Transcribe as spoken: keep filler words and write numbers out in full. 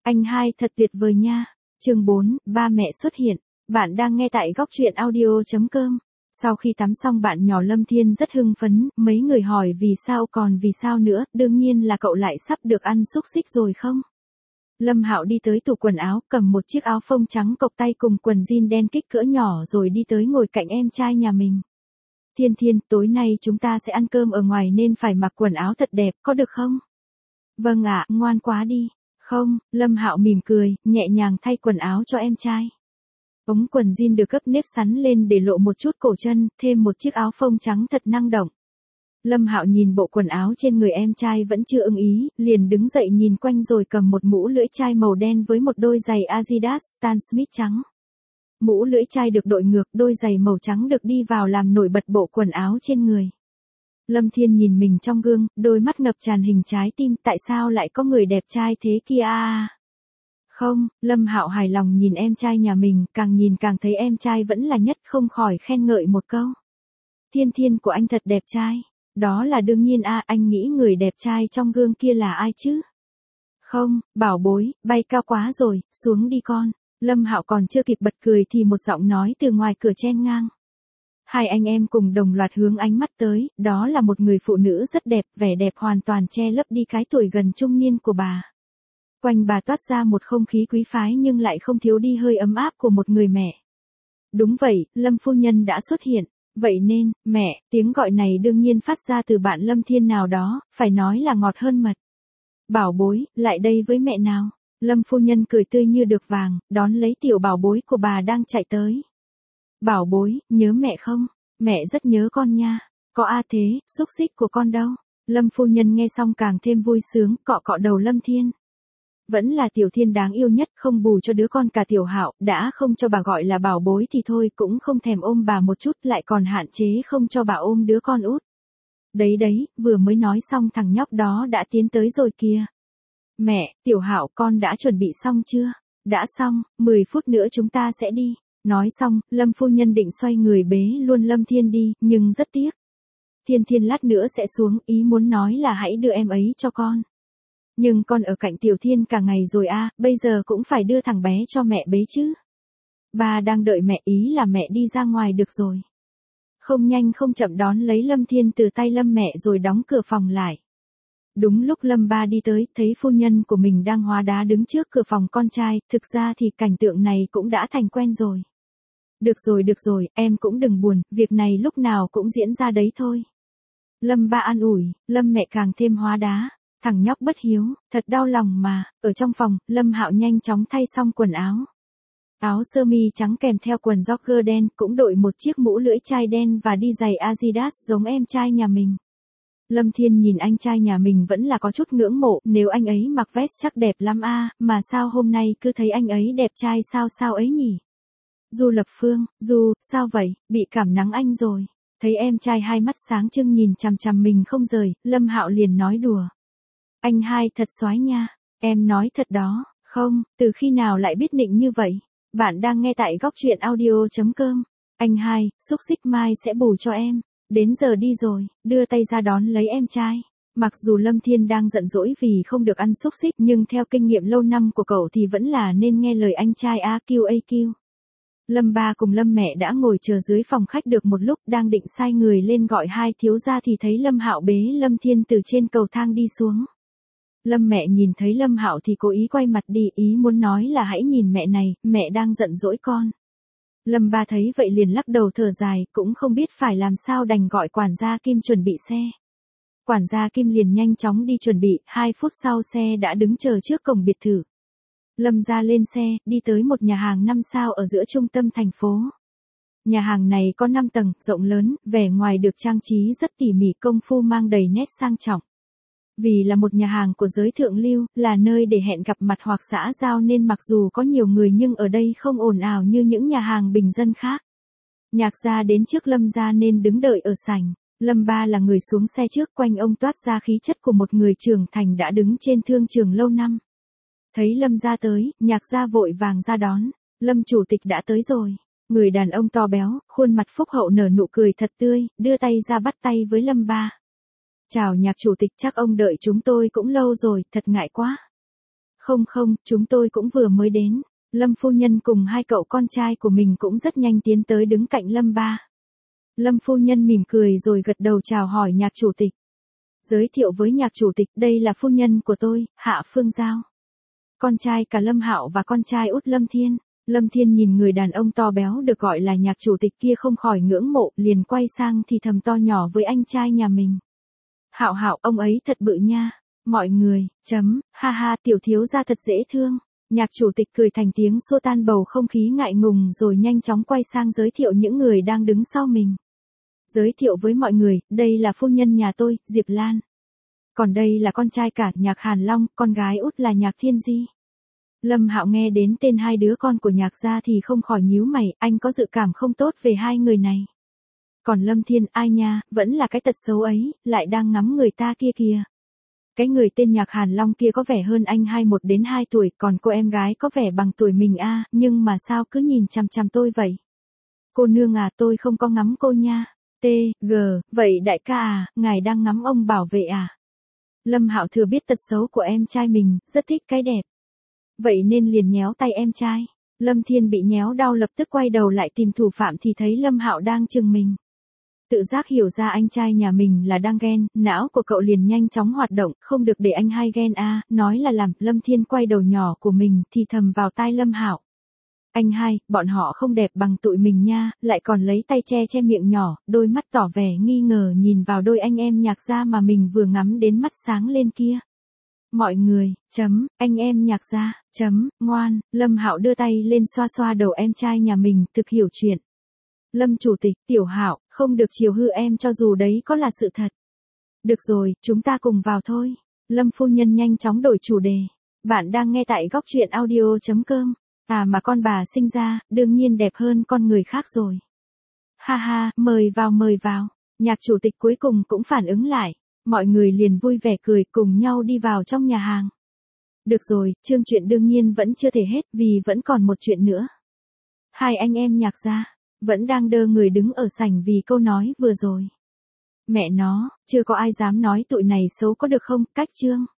Anh hai thật tuyệt vời nha. Chương bốn, ba mẹ xuất hiện. Bạn đang nghe tại góc truyện audio chấm com. Sau khi tắm xong bạn nhỏ Lâm Thiên rất hưng phấn, mấy người hỏi vì sao còn vì sao nữa, đương nhiên là cậu lại sắp được ăn xúc xích rồi không? Lâm Hạo đi tới tủ quần áo, cầm một chiếc áo phông trắng cộc tay cùng quần jean đen kích cỡ nhỏ rồi đi tới ngồi cạnh em trai nhà mình. Thiên Thiên, tối nay chúng ta sẽ ăn cơm ở ngoài nên phải mặc quần áo thật đẹp, có được không? Vâng ạ, ngoan quá đi. Không, Lâm Hạo mỉm cười, nhẹ nhàng thay quần áo cho em trai. Ống quần jean được gấp nếp sắn lên để lộ một chút cổ chân, thêm một chiếc áo phông trắng thật năng động. Lâm Hạo nhìn bộ quần áo trên người em trai vẫn chưa ưng ý, liền đứng dậy nhìn quanh rồi cầm một mũ lưỡi chai màu đen với một đôi giày Adidas Stan Smith trắng. Mũ lưỡi chai được đội ngược, đôi giày màu trắng được đi vào làm nổi bật bộ quần áo trên người. Lâm Thiên nhìn mình trong gương, đôi mắt ngập tràn hình trái tim, tại sao lại có người đẹp trai thế kia à? Không, Lâm Hạo hài lòng nhìn em trai nhà mình, càng nhìn càng thấy em trai vẫn là nhất, không khỏi khen ngợi một câu. Thiên Thiên của anh thật đẹp trai. Đó là đương nhiên a, à, anh nghĩ người đẹp trai trong gương kia là ai chứ? Không, bảo bối, bay cao quá rồi, xuống đi con. Lâm Hạo còn chưa kịp bật cười thì một giọng nói từ ngoài cửa chen ngang. Hai anh em cùng đồng loạt hướng ánh mắt tới, đó là một người phụ nữ rất đẹp, vẻ đẹp hoàn toàn che lấp đi cái tuổi gần trung niên của bà. Quanh bà toát ra một không khí quý phái nhưng lại không thiếu đi hơi ấm áp của một người mẹ. Đúng vậy, Lâm phu nhân đã xuất hiện. Vậy nên, mẹ, tiếng gọi này đương nhiên phát ra từ bạn Lâm Thiên nào đó, phải nói là ngọt hơn mật. Bảo bối, lại đây với mẹ nào. Lâm phu nhân cười tươi như được vàng, đón lấy tiểu bảo bối của bà đang chạy tới. Bảo bối, nhớ mẹ không? Mẹ rất nhớ con nha. Có a thế, xúc xích của con đâu? Lâm phu nhân nghe xong càng thêm vui sướng, cọ cọ đầu Lâm Thiên. Vẫn là Tiểu Thiên đáng yêu nhất, không bù cho đứa con cả Tiểu Hạo, đã không cho bà gọi là bảo bối thì thôi, cũng không thèm ôm bà một chút, lại còn hạn chế không cho bà ôm đứa con út. Đấy đấy, vừa mới nói xong thằng nhóc đó đã tiến tới rồi kìa. Mẹ, Tiểu Hạo, con đã chuẩn bị xong chưa? Đã xong, mười phút nữa chúng ta sẽ đi. Nói xong, Lâm phu nhân định xoay người bế luôn Lâm Thiên đi, nhưng rất tiếc. Thiên Thiên lát nữa sẽ xuống, ý muốn nói là hãy đưa em ấy cho con. Nhưng con ở cạnh Tiểu Thiên cả ngày rồi a, à, bây giờ cũng phải đưa thằng bé cho mẹ bế chứ. Ba đang đợi mẹ, ý là mẹ đi ra ngoài được rồi. Không nhanh không chậm đón lấy Lâm Thiên từ tay Lâm mẹ rồi đóng cửa phòng lại. Đúng lúc Lâm ba đi tới, thấy phu nhân của mình đang hóa đá đứng trước cửa phòng con trai, thực ra thì cảnh tượng này cũng đã thành quen rồi. Được rồi được rồi, em cũng đừng buồn, việc này lúc nào cũng diễn ra đấy thôi. Lâm ba an ủi, Lâm mẹ càng thêm hóa đá. Thằng nhóc bất hiếu, thật đau lòng mà. Ở trong phòng, Lâm Hạo nhanh chóng thay xong quần áo. Áo sơ mi trắng kèm theo quần jogger đen, cũng đội một chiếc mũ lưỡi chai đen và đi giày Adidas giống em trai nhà mình. Lâm Thiên nhìn anh trai nhà mình vẫn là có chút ngưỡng mộ, nếu anh ấy mặc vest chắc đẹp lắm a, à, mà sao hôm nay cứ thấy anh ấy đẹp trai sao sao ấy nhỉ? Du Lập Phương, Du, sao vậy, bị cảm nắng anh rồi. Thấy em trai hai mắt sáng trưng nhìn chằm chằm mình không rời, Lâm Hạo liền nói đùa. Anh hai thật soái nha, em nói thật đó, không, từ khi nào lại biết nịnh như vậy? Bạn đang nghe tại góc truyện audio chấm com. Anh hai, xúc xích mai sẽ bù cho em. Đến giờ đi rồi, đưa tay ra đón lấy em trai. Mặc dù Lâm Thiên đang giận dỗi vì không được ăn xúc xích nhưng theo kinh nghiệm lâu năm của cậu thì vẫn là nên nghe lời anh trai a quy a quy. Lâm ba cùng Lâm mẹ đã ngồi chờ dưới phòng khách được một lúc, đang định sai người lên gọi hai thiếu gia thì thấy Lâm Hạo bế Lâm Thiên từ trên cầu thang đi xuống. Lâm mẹ nhìn thấy Lâm Hạo thì cố ý quay mặt đi, ý muốn nói là hãy nhìn mẹ này, mẹ đang giận dỗi con. Lâm ba thấy vậy liền lắc đầu thở dài, cũng không biết phải làm sao đành gọi quản gia Kim chuẩn bị xe. Quản gia Kim liền nhanh chóng đi chuẩn bị, hai phút sau xe đã đứng chờ trước cổng biệt thự. Lâm ra lên xe, đi tới một nhà hàng năm sao ở giữa trung tâm thành phố. Nhà hàng này có năm tầng, rộng lớn, vẻ ngoài được trang trí rất tỉ mỉ, công phu mang đầy nét sang trọng. Vì là một nhà hàng của giới thượng lưu, là nơi để hẹn gặp mặt hoặc xã giao nên mặc dù có nhiều người nhưng ở đây không ồn ào như những nhà hàng bình dân khác. Nhạc gia đến trước Lâm gia nên đứng đợi ở sảnh. Lâm ba là người xuống xe trước, quanh ông toát ra khí chất của một người trưởng thành đã đứng trên thương trường lâu năm. Thấy Lâm gia tới, nhạc gia vội vàng ra đón. Lâm chủ tịch đã tới rồi. Người đàn ông to béo, khuôn mặt phúc hậu nở nụ cười thật tươi, đưa tay ra bắt tay với Lâm ba. Chào nhạc chủ tịch, chắc ông đợi chúng tôi cũng lâu rồi, thật ngại quá. Không không, chúng tôi cũng vừa mới đến. Lâm phu nhân cùng hai cậu con trai của mình cũng rất nhanh tiến tới đứng cạnh Lâm ba. Lâm phu nhân mỉm cười rồi gật đầu chào hỏi nhạc chủ tịch. Giới thiệu với nhạc chủ tịch, đây là phu nhân của tôi, Hạ Phương Giao. Con trai cả Lâm Hạo và con trai út Lâm Thiên. Lâm Thiên nhìn người đàn ông to béo được gọi là nhạc chủ tịch kia không khỏi ngưỡng mộ, liền quay sang thì thầm to nhỏ với anh trai nhà mình. Hạo Hạo, ông ấy thật bự nha. Mọi người, chấm, ha ha, tiểu thiếu gia thật dễ thương. Nhạc chủ tịch cười thành tiếng xua tan bầu không khí ngại ngùng rồi nhanh chóng quay sang giới thiệu những người đang đứng sau mình. Giới thiệu với mọi người, đây là phu nhân nhà tôi, Diệp Lan. Còn đây là con trai cả, Nhạc Hàn Long, con gái út là Nhạc Thiên Di. Lâm Hạo nghe đến tên hai đứa con của Nhạc gia thì không khỏi nhíu mày, anh có dự cảm không tốt về hai người này. Còn Lâm Thiên, ai nha, vẫn là cái tật xấu ấy, lại đang ngắm người ta kia kìa. Cái người tên Nhạc Hàn Long kia có vẻ hơn anh hai một đến hai tuổi, còn cô em gái có vẻ bằng tuổi mình a, nhưng mà sao cứ nhìn chằm chằm tôi vậy? Cô nương à, tôi không có ngắm cô nha. T, G, vậy đại ca à, ngài đang ngắm ông bảo vệ à? Lâm Hạo thừa biết tật xấu của em trai mình, rất thích cái đẹp. Vậy nên liền nhéo tay em trai. Lâm Thiên bị nhéo đau lập tức quay đầu lại tìm thủ phạm thì thấy Lâm Hạo đang chừng mình. Tự giác hiểu ra anh trai nhà mình là đang ghen, não của cậu liền nhanh chóng hoạt động, không được để anh hai ghen a, nói là làm. Lâm Thiên quay đầu nhỏ của mình thì thầm vào tai Lâm Hạo. Anh hai, bọn họ không đẹp bằng tụi mình nha, lại còn lấy tay che che miệng nhỏ, đôi mắt tỏ vẻ nghi ngờ nhìn vào đôi anh em Nhạc gia mà mình vừa ngắm đến mắt sáng lên kia. Mọi người, chấm, anh em Nhạc gia, chấm, ngoan. Lâm Hạo đưa tay lên xoa xoa đầu em trai nhà mình, thực hiểu chuyện. Lâm chủ tịch, Tiểu Hạo, không được chiều hư em cho dù đấy có là sự thật. Được rồi, chúng ta cùng vào thôi. Lâm phu nhân nhanh chóng đổi chủ đề. Bạn đang nghe tại góc truyện audio chấm com. À mà con bà sinh ra, đương nhiên đẹp hơn con người khác rồi. Ha ha, mời vào mời vào. Nhạc chủ tịch cuối cùng cũng phản ứng lại. Mọi người liền vui vẻ cười cùng nhau đi vào trong nhà hàng. Được rồi, chương chuyện đương nhiên vẫn chưa thể hết vì vẫn còn một chuyện nữa. Hai anh em Nhạc gia vẫn đang đơ người đứng ở sảnh vì câu nói vừa rồi. Mẹ nó, chưa có ai dám nói tụi này xấu có được không, cách chương.